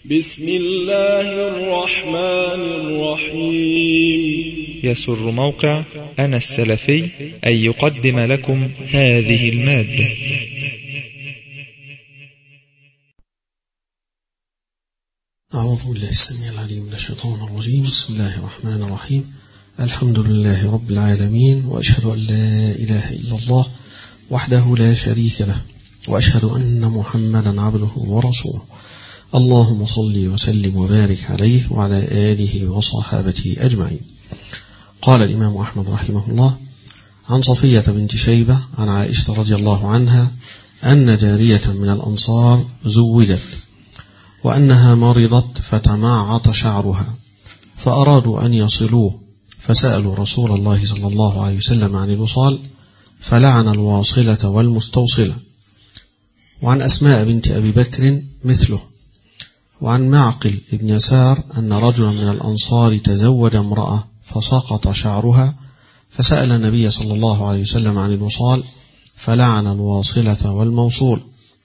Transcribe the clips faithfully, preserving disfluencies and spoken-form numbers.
بسم الله الرحمن الرحيم. يسر موقع أنا السلفي أن يقدم لكم هذه المادة. أعوذ بالله السميع العليم من الشيطان الرجيم. بسم الله الرحمن الرحيم. الحمد لله رب العالمين، وأشهد أن لا إله إلا الله وحده لا شريك له، وأشهد أن محمدا عبده ورسوله. اللهم صل وسلم وبارك عليه وعلى آله وصحابته أجمعين. قال الإمام أحمد رحمه الله: عن صفية بنت شيبة عن عائشة رضي الله عنها أن جارية من الأنصار زوجت، وأنها مرضت فتمعط شعرها، فأرادوا أن يصلوه، فسألوا رسول الله صلى الله عليه وسلم عن الوصال، فلعن الواصلة والمستوصلة. وعن أسماء بنت أبي بكر مثله. وعن معقل بن يسار أن رجلا من الأنصار تزوج امرأة فسقط شعرها، فسأل النبي صلى الله عليه وسلم عن الوصال، فلعن الواصلة والموصول.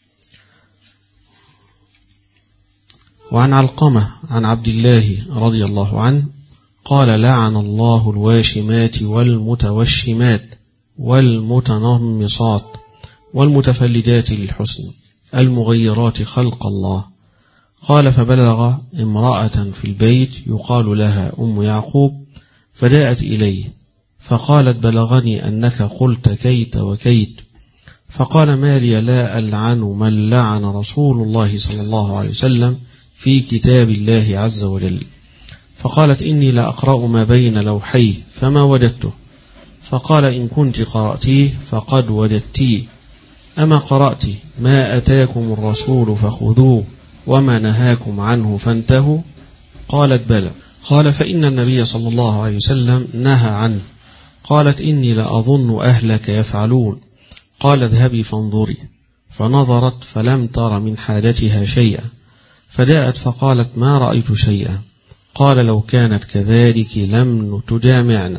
وعن علقمة عن عبد الله رضي الله عنه قال: لعن الله الواشمات والمتوشمات والمتنمصات والمتفلجات للحسن المغيرات خلق الله. قال: فبلغ امرأة في البيت يقال لها أم يعقوب، فجاءت إليه فقالت: بلغني أنك قلت كيت وكيت. فقال: ما لي لا ألعن من لعن رسول الله صلى الله عليه وسلم في كتاب الله عز وجل. فقالت: إني لأقرأ ما بين لوحيه فما وجدته. فقال: إن كنت قرأتيه فقد وجدتيه. أما قرأت ما أتاكم الرسول فخذوه وما نهاكم عنه فانتهوا؟ قالت: بلى. قال: فإن النبي صلى الله عليه وسلم نهى عنه. قالت: إني لأظن أهلك يفعلون. قال: اذهبي فانظري. فنظرت فلم تر من حاجتها شيئا، فجاءت فقالت: ما رأيت شيئا. قال: لو كانت كذلك لم تجامعنا.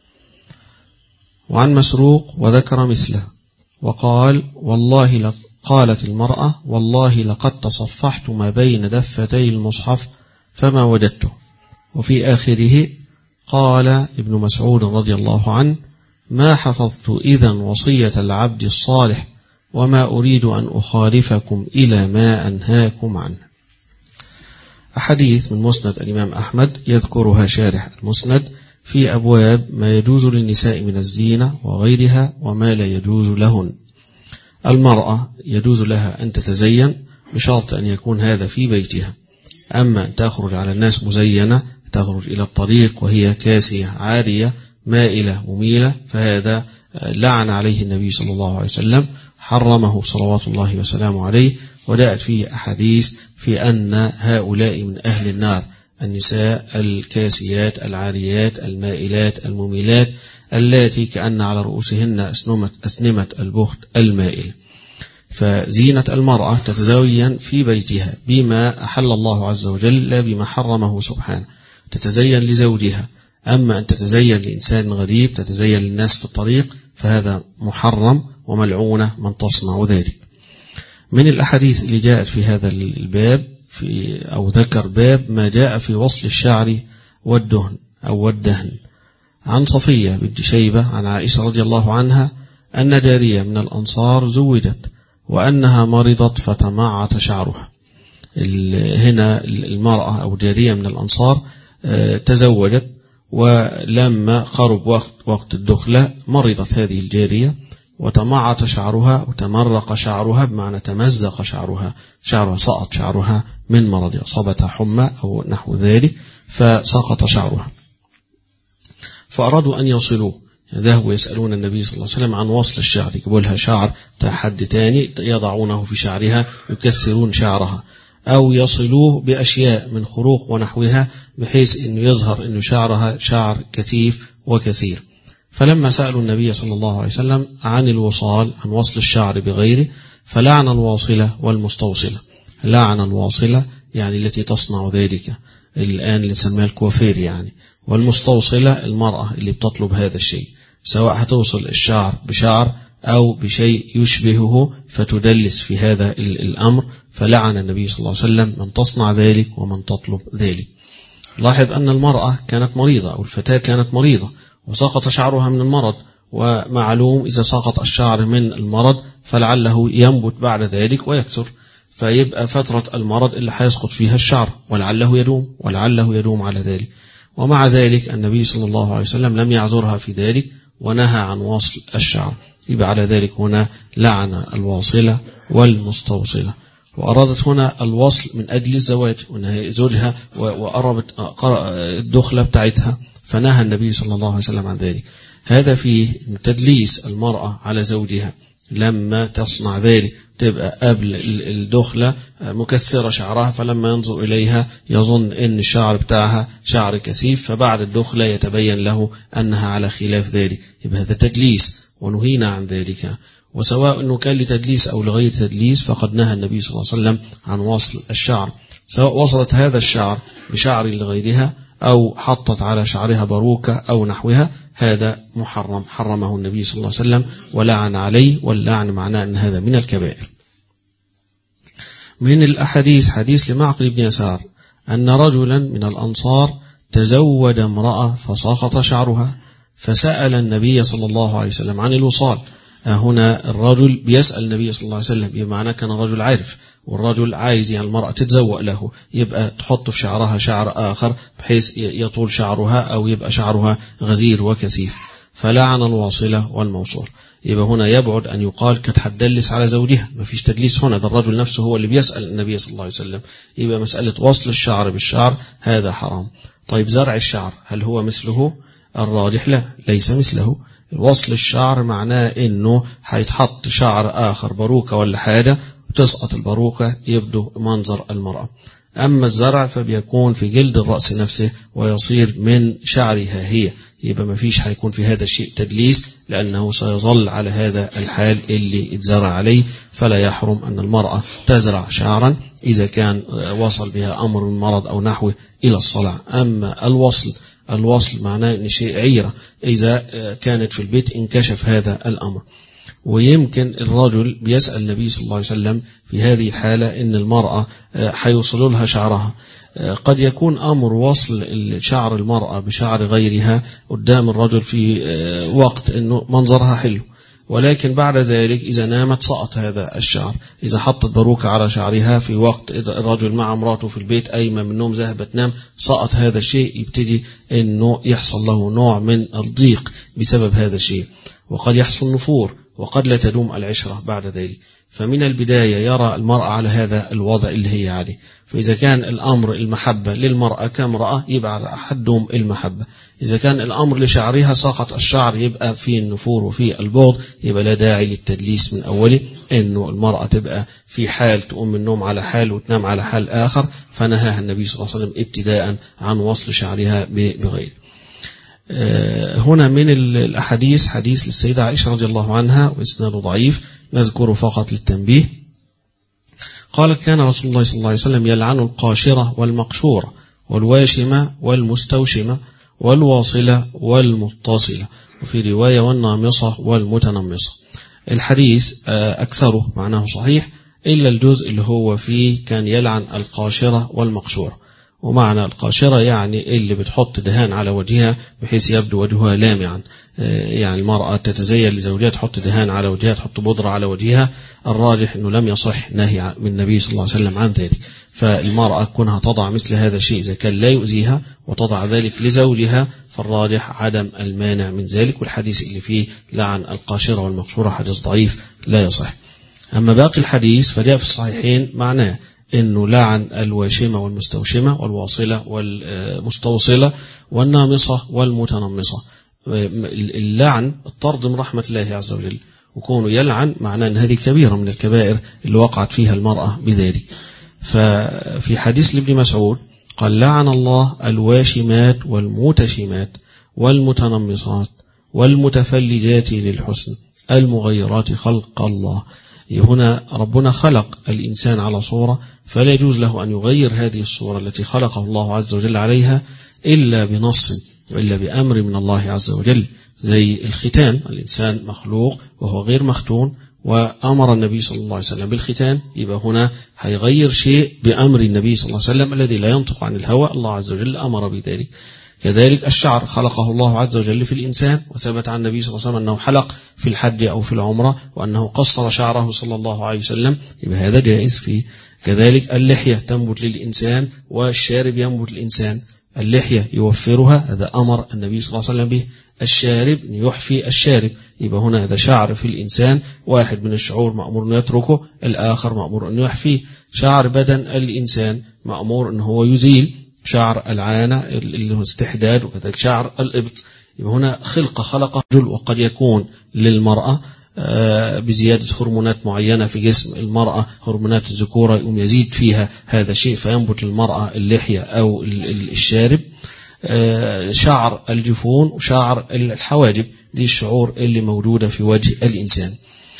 وعن مسروق وذكر مثله وقال: والله قالت المرأة: والله لقد تصفحت ما بين دفتي المصحف فما وجدته. وفي آخره قال ابن مسعود رضي الله عنه: ما حفظت إذن وصية العبد الصالح، وما أريد أن أخالفكم إلى ما أنهاكم عنه. أحاديث من مسند الإمام أحمد يذكرها شارح المسند في أبواب ما يجوز للنساء من الزينة وغيرها وما لا يجوز لهن. المرأة يجوز لها أن تتزين بشرط أن يكون هذا في بيتها، أما أن تخرج على الناس مزينة، تخرج إلى الطريق وهي كاسية عارية مائلة مميلة، فهذا لعن عليه النبي صلى الله عليه وسلم، حرمه صلوات الله وسلامه عليه. وجاءت فيه أحاديث في أن هؤلاء من أهل النار، النساء الكاسيات العاريات المائلات المميلات التي كأن على رؤوسهن أسنمة, أسنمة البخت المائل. فزينة المرأة تتزين في بيتها بما أحل الله عز وجل لا بما حرمه سبحانه، تتزين لزوجها. أما أن تتزين لإنسان غريب، تتزين للناس في الطريق، فهذا محرم وملعونة من تصنع ذلك. من الأحاديث اللي جاءت في هذا الباب في أو ذكر باب ما جاء في وصل الشعر والدهن أو والدهن. عن صفية بنت شيبة عن عائشة رضي الله عنها أن جارية من الأنصار زوجت، وأنها مرضت فتمعط شعرها. هنا المرأة أو جارية من الأنصار تزوجت، ولما قرب وقت وقت الدخلة مرضت هذه الجارية وتمعط شعرها وتمرق شعرها، بمعنى تمزق شعرها، شعرها سقط شعرها من مرض، أصابتها حمى أو نحو ذلك فسقط شعرها. فأرادوا أن يصلوه، ذهبوا يسألون النبي صلى الله عليه وسلم عن وصل الشعر، يجيبوا لها شعر حد تاني يضعونه في شعرها، يكسرون شعرها، أو يصلوه بأشياء من خروق ونحوها بحيث أنه يظهر أنه شعرها شعر كثيف وكثير. فلما سألوا النبي صلى الله عليه وسلم عن الوصال، عن وصل الشعر بغيره، فلعن الواصلة والمستوصلة. لعن الواصلة يعني التي تصنع ذلك الآن اللي نسميها الكوافير يعني، والمستوصلة المرأة اللي بتطلب هذا الشيء، سواء هتوصل الشعر بشعر أو بشيء يشبهه فتدلس في هذا الأمر، فلعن النبي صلى الله عليه وسلم من تصنع ذلك ومن تطلب ذلك. لاحظ أن المرأة كانت مريضة أو الفتاة كانت مريضة وسقط شعرها من المرض، ومعلوم إذا سقط الشعر من المرض فلعله ينبت بعد ذلك ويكثر، فيبقى فترة المرض اللي هيسقط فيها الشعر ولعله يدوم ولعله يدوم على ذلك. ومع ذلك النبي صلى الله عليه وسلم لم يعذرها في ذلك ونهى عن وصل الشعر. يبقى على ذلك هنا لعن الواصلة والمستوصلة، وأرادت هنا الوصل من أجل الزواج وأنها زوجها وقربت الدخلة بتاعتها، فنهى النبي صلى الله عليه وسلم عن ذلك. هذا فيه تدليس المرأة على زوجها لما تصنع ذلك، تبقى قبل الدخلة مكسرة شعرها، فلما ينظر إليها يظن أن الشعر بتاعها شعر كثيف، فبعد الدخلة يتبين له أنها على خلاف ذلك. يبقى هذا تدليس ونهينا عن ذلك. وسواء أنه كان لتدليس أو لغير تدليس فقد نهى النبي صلى الله عليه وسلم عن وصل الشعر، سواء وصلت هذا الشعر بشعر لغيرها أو حطت على شعرها باروكة أو نحوها، هذا محرم، حرمه النبي صلى الله عليه وسلم ولعن عليه، واللعن معناه أن هذا من الكبائر. من الأحاديث حديث لمعقل بن يسار أن رجلا من الأنصار تزوج امرأة فسقط شعرها، فسأل النبي صلى الله عليه وسلم عن الوصال. هنا الرجل بيسأل النبي صلى الله عليه وسلم، بمعنى كان رجل عارف، والرجل عايز يعني المرأة تتزوق له، يبقى تحط في شعرها شعر آخر بحيث يطول شعرها أو يبقى شعرها غزير وكثيف، فلعن الواصلة والموصول. يبقى هنا يبعد أن يقال كانت هتدلس على زوجها، ما فيش تدليس هنا، ده الرجل نفسه هو اللي بيسأل النبي صلى الله عليه وسلم. يبقى مسألة وصل الشعر بالشعر هذا حرام. طيب زرع الشعر هل هو مثله؟ الراجح لا، ليس مثله. وصل الشعر معناه انه هيتحط شعر آخر باروكة ولا حاجة وتسقط الباروكة يبدو منظر المرأة. أما الزرع فبيكون في جلد الرأس نفسه ويصير من شعرها هي، يبقى ما فيش هيكون في هذا الشيء تدليس، لأنه سيظل على هذا الحال اللي اتزرع عليه. فلا يحرم أن المرأة تزرع شعرا إذا كان وصل بها أمر من مرض أو نحوه إلى الصلع. أما الوصل الوصل معناه أن شيء عيرة، إذا كانت في البيت انكشف هذا الأمر. ويمكن الرجل بيسأل النبي صلى الله عليه وسلم في هذه الحالة إن المرأة حيوصل لها شعرها. قد يكون أمر وصل شعر المرأة بشعر غيرها قدام الرجل في وقت إنه منظرها حلو، ولكن بعد ذلك إذا نامت سقط هذا الشعر. إذا حطت باروكة على شعرها في وقت الرجل مع امراته في البيت أيمن من النوم ذهبت تنام سقط هذا الشيء، يبتدي إنه يحصل له نوع من الضيق بسبب هذا الشيء، وقد يحصل نفور، وقد لا تدوم العشرة بعد ذلك. فمن البداية يرى المرأة على هذا الوضع اللي هي عليه. فإذا كان الأمر المحبة للمرأة كامرأة يبقى على أحدهم المحبة، إذا كان الأمر لشعرها سقط الشعر يبقى في النفور وفي البغض، يبقى لا داعي للتدليس من أوله، إنه المرأة تبقى في حال تقوم من النوم على حال وتنام على حال آخر، فنهاها النبي صلى الله عليه وسلم ابتداء عن وصل شعرها بغير. هنا من الأحاديث حديث للسيدة عائشة رضي الله عنها وإسناده ضعيف، نذكره فقط للتنبيه. قالت كان رسول الله صلى الله عليه وسلم يلعن القاشرة والمقشورة والواشمة والمستوشمة والواصلة والمتصلة، وفي رواية والنامصة والمتنمصة. الحديث أكثره معناه صحيح إلا الجزء اللي هو فيه كان يلعن القاشرة والمقشورة. ومعنى القاشرة يعني اللي بتحط دهان على وجهها بحيث يبدو وجهها لامعا، يعني المرأة تتزين لزوجها تحط دهان على وجهها، تحط بودرة على وجهها. الراجح أنه لم يصح نهي من النبي صلى الله عليه وسلم عن ذلك. فالمرأة كونها تضع مثل هذا الشيء إذا كان لا يؤذيها وتضع ذلك لزوجها فالراجح عدم المانع من ذلك. والحديث اللي فيه لعن القاشرة والمقشورة حديث ضعيف لا يصح. أما باقي الحديث فجاء في الصحيحين معناه إنه لعن الواشمة والمستوشمة والواصلة والمستوصلة والنامصة والمتنمصة. اللعن الطرد من رحمة الله عز وجل، وكونه يلعن معناه أن هذه كبيرة من الكبائر اللي وقعت فيها المرأة بذلك. ففي حديث لابن مسعود قال لعن الله الواشمات والمتشمات والمتنمصات والمتفلجات للحسن المغيرات خلق الله. هنا ربنا خلق الإنسان على صورة، فلا يجوز له أن يغير هذه الصورة التي خلقه الله عز وجل عليها إلا بنص وإلا بأمر من الله عز وجل. زي الختان، الإنسان مخلوق وهو غير مختون، وأمر النبي صلى الله عليه وسلم بالختان، يبقى هنا هيغير شيء بأمر النبي صلى الله عليه وسلم الذي لا ينطق عن الهوى، الله عز وجل أمر بذلك. كذلك الشعر خلقه الله عز وجل في الإنسان، وثبت عن النبي صلى الله عليه وسلم أنه حلق في الحج أو في العمرة، وأنه قصر شعره صلى الله عليه وسلم، يبقى هذا جائز فيه. كذلك اللحية تنبت للإنسان والشارب ينبت للإنسان، اللحية يوفرها، هذا أمر النبي صلى الله عليه وسلم به. الشارب يحفي الشارب، يبقى هنا هذا شعر في الإنسان، واحد من الشعور مأمور أن يتركه، الآخر مأمور أن يحفيه. شعر بدن الإنسان مأمور أن هو يزيل، شعر العانة الاستحداد، وكذلك شعر الإبط. يبقى هنا خلقة خلقه رجل، وقد يكون للمرأة بزيادة هرمونات معينة في جسم المرأة، هرمونات الذكورة يقوم يزيد فيها هذا الشيء فينبت للمرأة اللحية أو الشارب. شعر الجفون وشعر الحواجب، دي الشعور اللي موجودة في وجه الإنسان.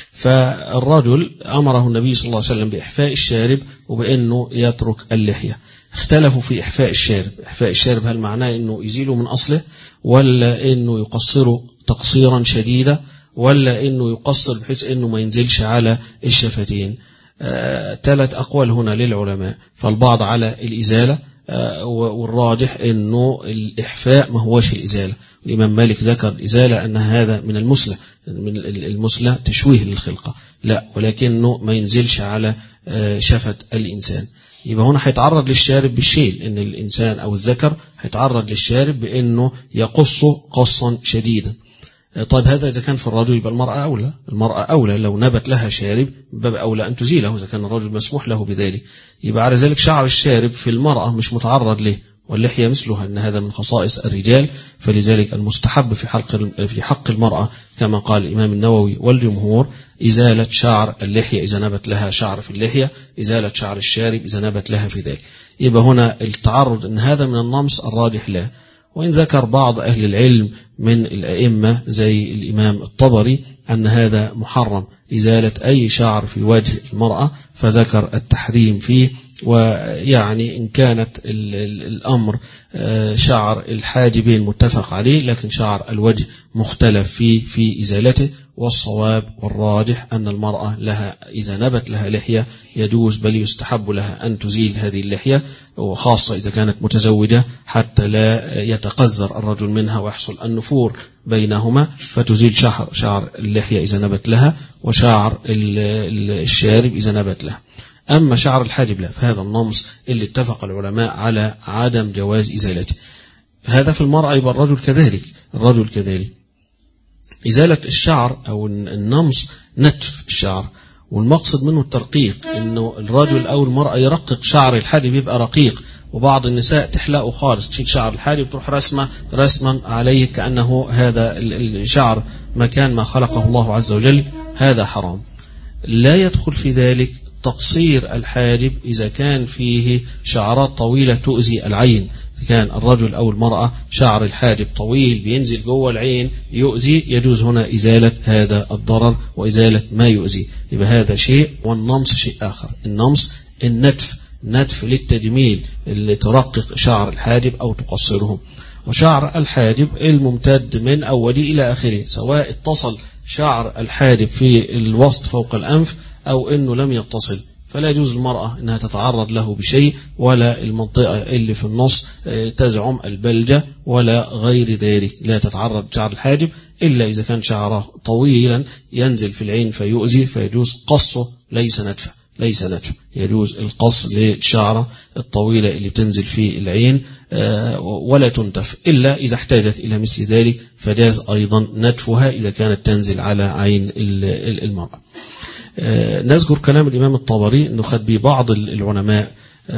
فالرجل أمره النبي صلى الله عليه وسلم بإحفاء الشارب وبأنه يترك اللحية. اختلفوا في إحفاء الشارب، إحفاء الشارب هل معناه أنه يزيله من أصله، ولا أنه يقصره تقصيرا شديدا، ولا أنه يقصر بحيث أنه ما ينزلش على الشفتين. آه، ثلاث أقوال هنا للعلماء، فالبعض على الإزالة، آه، والراجح أنه الإحفاء ما هوش الإزالة. الإمام مالك ذكر الإزالة أن هذا من المسلة، من المسلة تشويه للخلقة، لا، ولكنه ما ينزلش على آه شفة الإنسان. يبقى هنا هيتعرض للشارب بالشيل، ان الانسان او الذكر هيتعرض للشارب بانه يقصه قصا شديدا. طيب هذا اذا كان في الرجل، يبقى المرأة اولى، المرأة اولى لو نبت لها شارب باب اولى ان تزيله اذا كان الرجل مسموح له بذلك. يبقى على ذلك شعر الشارب في المرأة مش متعرض له، واللحية مثلها، ان هذا من خصائص الرجال، فلذلك المستحب في حق في حق المرأة كما قال الإمام النووي والجمهور إزالة شعر اللحية إذا نبت لها شعر في اللحية، إزالة شعر الشارب إذا نبت لها في ذلك. يبقى هنا التعرض أن هذا من النمص الراجح لا. وإن ذكر بعض أهل العلم من الأئمة زي الإمام الطبري أن هذا محرم، إزالة أي شعر في وجه المرأة، فذكر التحريم فيه. ويعني إن كانت الأمر شعر الحاجبين متفق عليه، لكن شعر الوجه مختلف فيه في إزالته. والصواب والراجح أن المرأة لها إذا نبت لها لحية يجوز بل يستحب لها أن تزيل هذه اللحية، وخاصة إذا كانت متزوجة حتى لا يتقذر الرجل منها ويحصل النفور بينهما، فتزيل شعر, شعر اللحية إذا نبت لها، وشعر الشارب إذا نبت لها. أما شعر الحاجب لا، فهذا النمص اللي اتفق العلماء على عدم جواز إزالته. هذا في المرأة. يبقى الرجل كذلك، الرجل كذلك إزالة الشعر أو النمص نتف الشعر، والمقصد منه الترقيق، إنه الرجل أو المرأة يرقق شعر الحاجب يبقى رقيق، وبعض النساء تحلقه خالص، تشيل شعر الحاجب تروح رسمة رسما عليه كأنه هذا الشعر مكان ما خلقه الله عز وجل، هذا حرام. لا يدخل في ذلك تقصير الحاجب إذا كان فيه شعرات طويلة تؤذي العين، كان الرجل أو المرأة شعر الحاجب طويل بينزل جوه العين يؤذي، يجوز هنا إزالة هذا الضرر وإزالة ما يؤذي. يبقى هذا شيء، والنمص شيء آخر. النمص النتف، نتف للتجميل اللي ترقق شعر الحاجب أو تقصره. وشعر الحاجب الممتد من أوله إلى آخره، سواء اتصل شعر الحاجب في الوسط فوق الأنف أو أنه لم يتصل، فلا يجوز المرأة أنها تتعرض له بشيء، ولا المنطقة اللي في النص تزعم البلجة ولا غير ذلك، لا تتعرض شعر الحاجب إلا إذا كان شعره طويلا ينزل في العين فيؤذي، فيجوز قصه، ليس نتفه، ليس نتفه، يجوز القص للشعرة الطويلة اللي بتنزل في العين ولا تنتف، إلا إذا احتاجت إلى مثل ذلك فجاز أيضا نتفها إذا كانت تنزل على عين المرأة. نذكر كلام الإمام الطبري أنه خد به بعض العلماء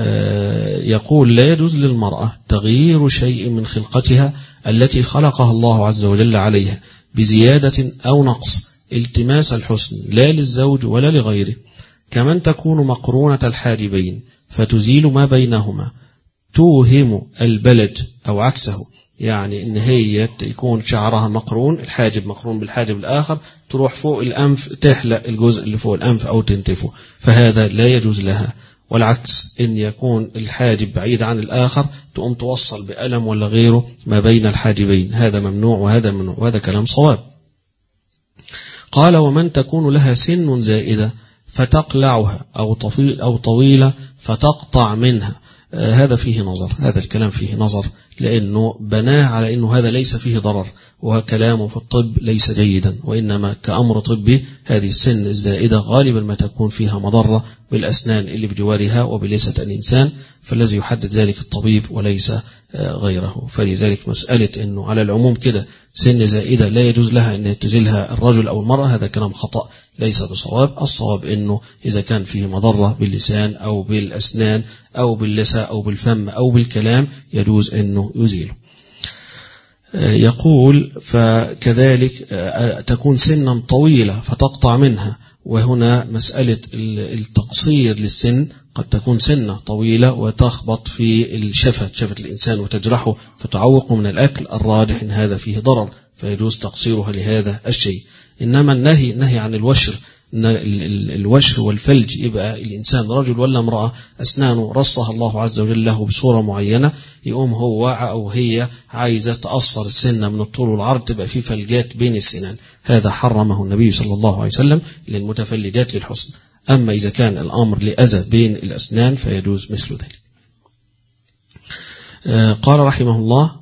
يقول لا يجوز للمرأة تغيير شيء من خلقتها التي خلقها الله عز وجل عليها بزيادة أو نقص التماس الحسن، لا للزوج ولا لغيره، كمن تكون مقرونة الحاجبين فتزيل ما بينهما، توهم البلد أو عكسه، يعني إن هي يكون شعرها مقرون، الحاجب مقرون بالحاجب الآخر، تروح فوق الأنف تحلق الجزء اللي فوق الأنف أو تنتفه، فهذا لا يجوز لها. والعكس، إن يكون الحاجب بعيد عن الآخر تقوم توصل بألم ولا غيره ما بين الحاجبين، هذا ممنوع وهذا ممنوع، وهذا كلام صواب. قال ومن تكون لها سن زائدة فتقلعها أو طويل أو طويلة فتقطع منها، آه هذا فيه نظر، هذا الكلام فيه نظر، لأنه بناه على أنه هذا ليس فيه ضرر، وكلامه في الطب ليس جيدا، وإنما كأمر طبي هذه السن الزائدة غالبا ما تكون فيها مضرة بالأسنان اللي بجوارها وبلسة الإنسان، فالذي يحدد ذلك الطبيب وليس غيره. فلذلك مسألة أنه على العموم كده سن زائدة لا يجوز لها أن تزيلها الرجل أو المرأة، هذا كلام خطأ ليس بصواب. الصواب أنه إذا كان فيه مضرة باللسان أو بالأسنان أو باللسة أو بالفم أو بالكلام يجوز أنه يزيله. يقول فكذلك تكون سنا طويلة فتقطع منها، وهنا مسألة التقصير للسن، قد تكون سنة طويلة وتخبط في الشفة شفة الإنسان وتجرحه فتعوق من الأكل، الراجح إن هذا فيه ضرر فيجوز تقصيرها لهذا الشيء. إنما النهي النهي عن الوشر، الوشر والفلج، يبقى الإنسان رجل ولا امرأة أسنانه رصها الله عز وجل له بصورة معينة، يقوم هو أو هي عايزة تأثر السنة من الطول والعرض تبقى في فلجات بين السنان، هذا حرمه النبي صلى الله عليه وسلم للمتفلجات للحسن. أما إذا كان الأمر لأذى بين الأسنان فيجوز مثل ذلك. قال رحمه الله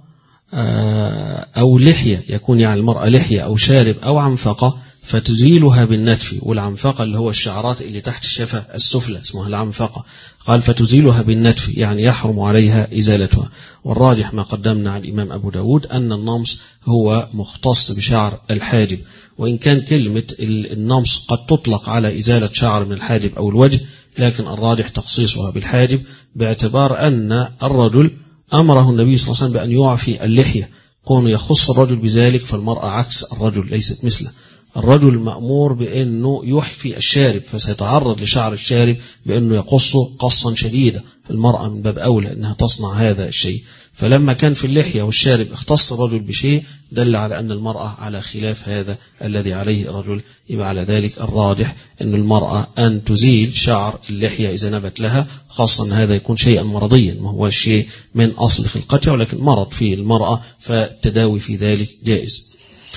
أو لحية، يكون يعني المرأة لحية أو شارب أو عنفقة فتزيلها بالنتف، والعنفقة اللي هو الشعرات اللي تحت الشفة السفلى اسمها العنفقة. قال فتزيلها بالنتف يعني يحرم عليها إزالتها. والراجح ما قدمنا عن الإمام أبو داود أن النمص هو مختص بشعر الحاجب، وإن كان كلمة النمص قد تطلق على إزالة شعر من الحاجب أو الوجه، لكن الراجح تخصيصها بالحاجب، باعتبار أن الرجل أمره النبي صلى الله عليه وسلم بأن يعفي اللحية، كونه يخص الرجل بذلك، فالمرأة عكس الرجل ليست مثله. الرجل مأمور بأنه يحفي الشارب، فسيتعرض لشعر الشارب بأنه يقصه قصا شديدا، المرأة من باب أولى أنها تصنع هذا الشيء. فلما كان في اللحية والشارب اختص الرجل بشيء دل على أن المرأة على خلاف هذا الذي عليه الرجل، يبقى على ذلك الراجح أن المرأة أن تزيل شعر اللحية إذا نبت لها، خاصة أن هذا يكون شيئا مرضيا، ما هو شيء من أصل خلقتها ولكن مرض في المرأة، فالتداوي في ذلك جائز.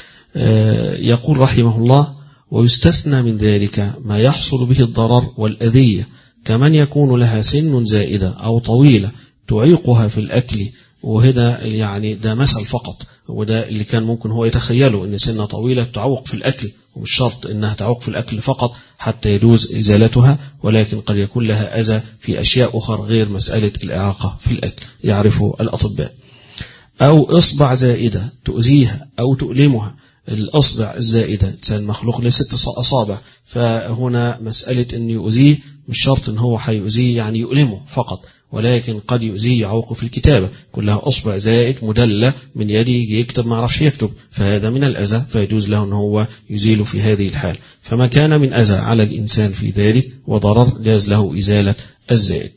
يقول رحمه الله ويستثنى من ذلك ما يحصل به الضرر والأذية، كمن يكون لها سن زائدة أو طويلة تعيقها في الأكل، وهذا يعني ده مثل فقط، وده اللي كان ممكن هو يتخيله أن سنة طويلة تعوق في الأكل، ومش شرط أنها تعوق في الأكل فقط حتى يجوز إزالتها، ولكن قد يكون لها أذى في أشياء أخرى غير مسألة الإعاقة في الأكل يعرفه الأطباء. أو إصبع زائدة تؤذيها أو تؤلمها، الأصبع الزائدة المخلوق لست أصابع، فهنا مسألة أن يؤذيه مش شرط أن هو حيؤذيه يعني يؤلمه فقط، ولكن قد يؤذيه يعوق في الكتابة، كلها أصبع زائد مدلة من يدي يكتب ما عرفش يكتب، فهذا من الأذى فيجوز له أن هو يزيل في هذه الحال. فما كان من أذى على الإنسان في ذلك وضرر جاز له إزالة الزائد.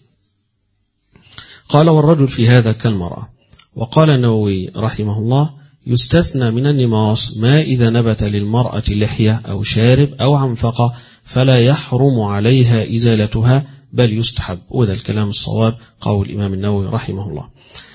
قال والرجل في هذا كالمرأة. وقال النووي رحمه الله يستثنى من النماص ما إذا نبت للمرأة لحية أو شارب أو عنفقة فلا يحرم عليها إزالتها بل يستحب، وذا الكلام الصواب قول الإمام النووي رحمه الله.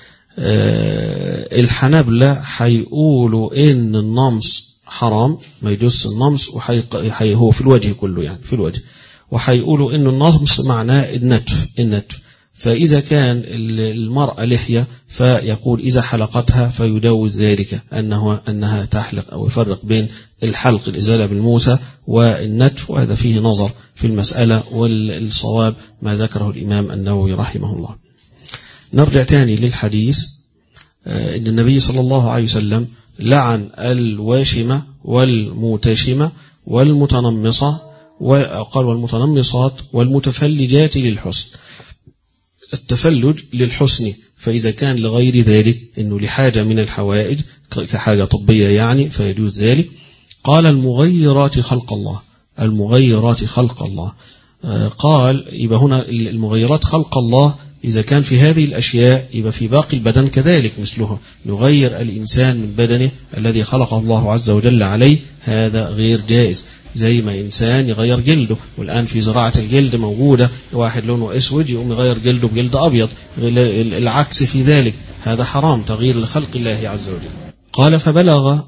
أه الحنابلة حيقولوا إن النمص حرام، ما يجوز النمص، وهو في الوجه كله يعني في الوجه، وحيقولوا إن النمص معناه النتف النتف فإذا كان المرأة لحية فيقول إذا حلقتها فيجوز ذلك أنه أنها تحلق أو يفرق بين الحلق الإزالة بالموسى والنتف، وهذا فيه نظر في المسألة، والصواب ما ذكره الإمام النووي رحمه الله. نرجع تاني للحديث، إن النبي صلى الله عليه وسلم لعن الواشمة والمتشمة والمتنمصة، وقال والمتنمصات والمتفلجات للحسن. التفلج للحسن، فإذا كان لغير ذلك إنه لحاجة من الحوائج كحاجة طبية يعني فيجوز ذلك. قال المغيرات خلق الله، المغيرات خلق الله، قال يبقى هنا المغيرات خلق الله إذا كان في هذه الأشياء يبقى في باقي البدن كذلك مثلها، يغير الإنسان من بدنه الذي خلق الله عز وجل عليه، هذا غير جائز، زي ما إنسان يغير جلده، والآن في زراعة الجلد موجودة، واحد لونه أسود يقوم يغير جلده بجلد أبيض، العكس في ذلك، هذا حرام تغيير لخلق الله عز وجل. قال فبلغ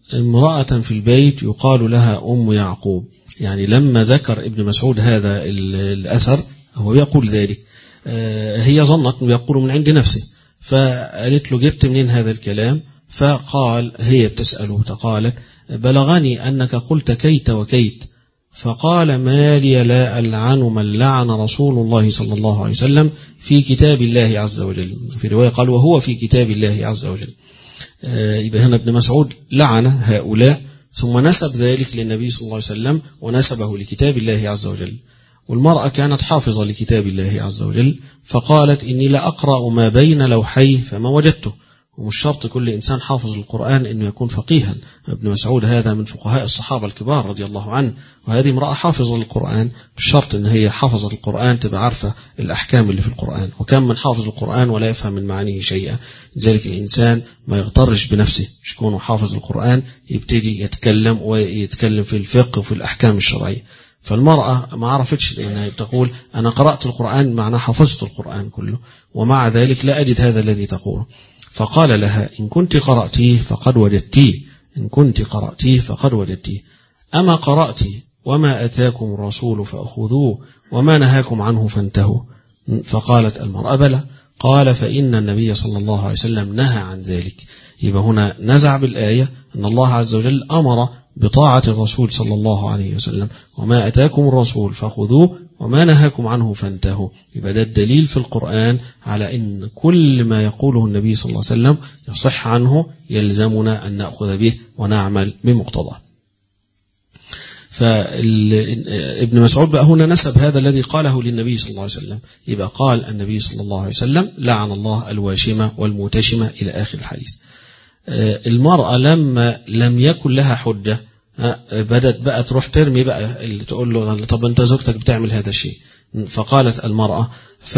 امرأة في البيت يقال لها أم يعقوب. يعني لما ذكر ابن مسعود هذا الأثر هو يقول ذلك، هي ظنت أنه يقول من عند نفسه، فقالت له جبت منين هذا الكلام؟ فقال هي بتسأله فقالت بلغني أنك قلت كيت وكيت، فقال ما لي لا ألعن من لعن رسول الله صلى الله عليه وسلم في كتاب الله عز وجل. في رواية قال وهو في كتاب الله عز وجل. يبقى هنا ابن مسعود لعن هؤلاء ثم نسب ذلك للنبي صلى الله عليه وسلم ونسبه لكتاب الله عز وجل. والمرأة كانت حافظة لكتاب الله عز وجل، فقالت إني لا أقرأ ما بين لوحيه فما وجدته. ومش شرط كل إنسان حافظ القرآن إنه يكون فقيها. ابن مسعود هذا من فقهاء الصحابة الكبار رضي الله عنه، وهذه امرأة حافظة للقرآن، مش شرط إن هي حافظة القرآن تبقى عارفة الأحكام اللي في القرآن. وكم من حافظ القرآن ولا يفهم من معانيه شيئا. لذلك الإنسان ما يغترش بنفسه، مش يكون حافظ القرآن يبتدي يتكلم ويتكلم في الفقه وفي الأحكام الشرعية. فالمرأة ما عرفتش أنها تقول أنا قرأت القرآن معناه حفظت القرآن كله، ومع ذلك لا أجد هذا الذي تقوله. فقال لها إن كنت قرأتيه فقد وجدتيه، إن كنت قرأتيه فقد وجدتيه، أما قرأت وما أتاكم الرسول فأخذوه وما نهاكم عنه فانتهوا؟ فقالت المرأة بلى. قال فإن النبي صلى الله عليه وسلم نهى عن ذلك. يبقى هنا نزع بالآية أن الله عز وجل أمر بطاعة الرسول صلى الله عليه وسلم، وما أتاكم الرسول فخذوه وما نهاكم عنه فانتهوا. يبقى ده الدليل في القرآن على أن كل ما يقوله النبي صلى الله عليه وسلم يصح عنه، يلزمنا أن نأخذ به ونعمل بمقتضاه. فابن مسعود بقى هنا نسب هذا الذي قاله للنبي صلى الله عليه وسلم. يبقى قال النبي صلى الله عليه وسلم لعن الله الواشمة والموتشمة إلى آخر الحديث. المرأة لما لم يكن لها حجة بدأت بقى تروح ترمي بقى اللي تقول له طب أنت زوجتك بتعمل هذا الشيء. فقالت المرأة ف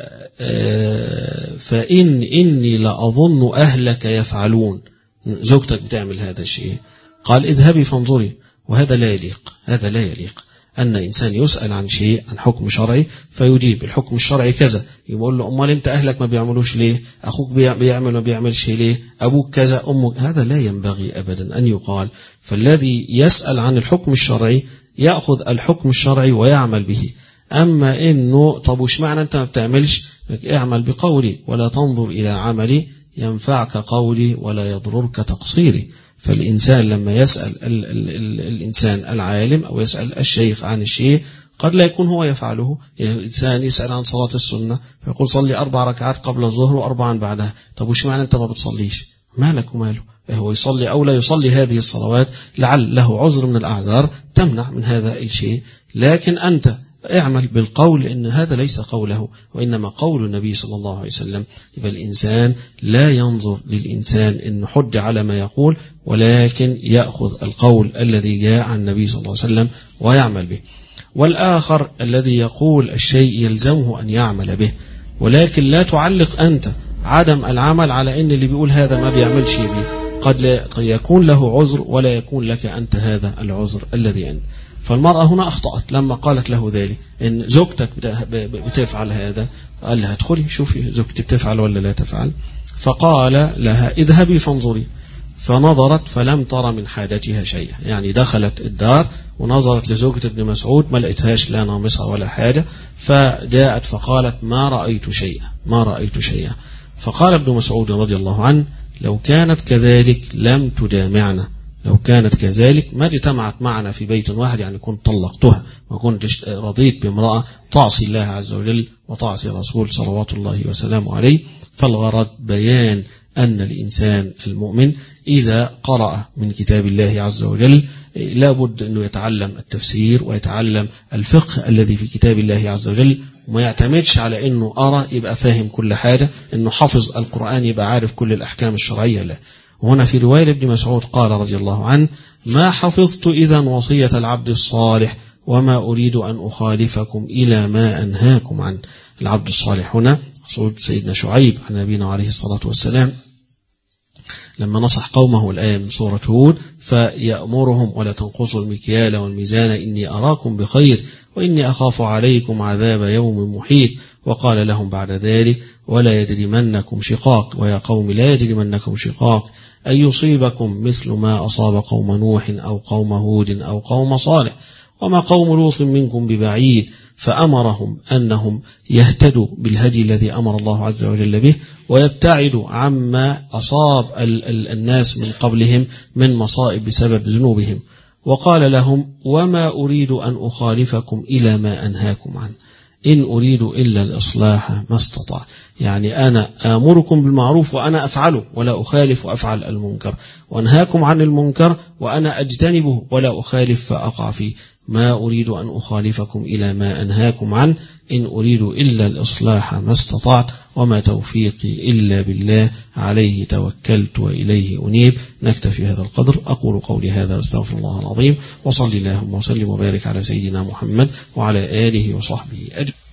فإن إني لأظن أهلك يفعلون، زوجتك بتعمل هذا الشيء. قال اذهبي فانظري. وهذا لا يليق، هذا لا يليق أن إنسان يسأل عن شيء عن حكم شرعي فيجيب الحكم الشرعي كذا، يقول له أمال أنت أهلك ما بيعملوش ليه؟ أخوك بيعمل ما بيعملش ليه؟ أبوك كذا، أمك. هذا لا ينبغي أبدا أن يقال. فالذي يسأل عن الحكم الشرعي يأخذ الحكم الشرعي ويعمل به. أما إنه طب وش معنى أنت ما بتعملش؟ اعمل بقولي ولا تنظر إلى عملي، ينفعك قولي ولا يضررك تقصيري. فالإنسان لما يسأل ال ال ال الإنسان العالم أو يسأل الشيخ عن الشيء قد لا يكون هو يفعله. يعني الإنسان يسأل عن صلاة السنة فيقول صلي أربع ركعات قبل الظهر وأربعا بعدها. طب وش معنى أنت ما بتصليش؟ مالك وماله؟ هو يصلي أو لا يصلي هذه الصلوات لعل له عذر من الأعذار تمنع من هذا الشيء، لكن أنت اعمل بالقول لأن هذا ليس قوله وإنما قول النبي صلى الله عليه وسلم. يبقى الإنسان لا ينظر للإنسان إنه حج على ما يقول، ولكن يأخذ القول الذي جاء عن النبي صلى الله عليه وسلم ويعمل به. والآخر الذي يقول الشيء يلزمه أن يعمل به، ولكن لا تعلق أنت عدم العمل على أن اللي بيقول هذا ما بيعملش به. قد لا يكون له عذر ولا يكون لك أنت هذا العذر الذي أنت. فالمرأة هنا أخطأت لما قالت له ذلك إن زوجتك بتفعل هذا. قال لها ادخلي شوفي زوجتي بتفعل ولا لا تفعل. فقال لها اذهبي فانظري. فنظرت فلم ترى من حاجتها شيئا. يعني دخلت الدار ونظرت لزوجة ابن مسعود ما لقيتهاش لا ناقصة ولا حاجة، فجاءت فقالت ما رأيت شيئا ما رأيت شيئا. فقال ابن مسعود رضي الله عنه لو كانت كذلك لم تجامعنا، لو كانت كذلك ما اجتمعت معنا في بيت واحد، يعني كنت طلقتها ما كنت رضيت بامرأة تعصي الله عز وجل وتعصي رسول صلوات الله وسلامه عليه. فالغرض بيان أن الإنسان المؤمن إذا قرأ من كتاب الله عز وجل لابد أنه يتعلم التفسير ويتعلم الفقه الذي في كتاب الله عز وجل، وما يعتمدش على أنه أرى يبقى فاهم كل حاجة، أنه حفظ القرآن يبقى عارف كل الأحكام الشرعية. لا. وهنا في رواية ابن مسعود قال رضي الله عنه ما حفظت إذا وصية العبد الصالح وما أريد أن أخالفكم إلى ما أنهاكم عن. العبد الصالح هنا صوت سيدنا شعيب عن نبينا عليه الصلاة والسلام لما نصح قومه الآية من سورة هود فيأمرهم ولا تنقصوا المكيال والميزان إني أراكم بخير وإني أخاف عليكم عذاب يوم محيط. وقال لهم بعد ذلك ولا يجرمنكم شقاق، ويا قوم لا يجرمنكم شقاق أن يصيبكم مثل ما أصاب قوم نوح أو قوم هود أو قوم صالح وما قوم لوط منكم ببعيد، فأمرهم أنهم يهتدوا بالهدي الذي أمر الله عز وجل به ويبتعدوا عما أصاب الناس من قبلهم من مصائب بسبب ذنوبهم. وقال لهم: وما أريد أن أخالفكم إلى ما أنهاكم عنه إن أريد إلا الإصلاح ما استطعت. يعني أنا آمركم بالمعروف وأنا أفعله ولا أخالف وأفعل المنكر، وأنهاكم عن المنكر وأنا أجتنبه ولا أخالف فأقع فيه. ما أريد أن أخالفكم إلى ما أنهاكم عنه إن أريد إلا الإصلاح ما استطعت وما توفيقي إلا بالله عليه توكلت وإليه أنيب. نكتفي هذا القدر. أقول قولي هذا واستغفر الله العظيم، وصلي اللهم وسلم وبارك على سيدنا محمد وعلى آله وصحبه أجمعين.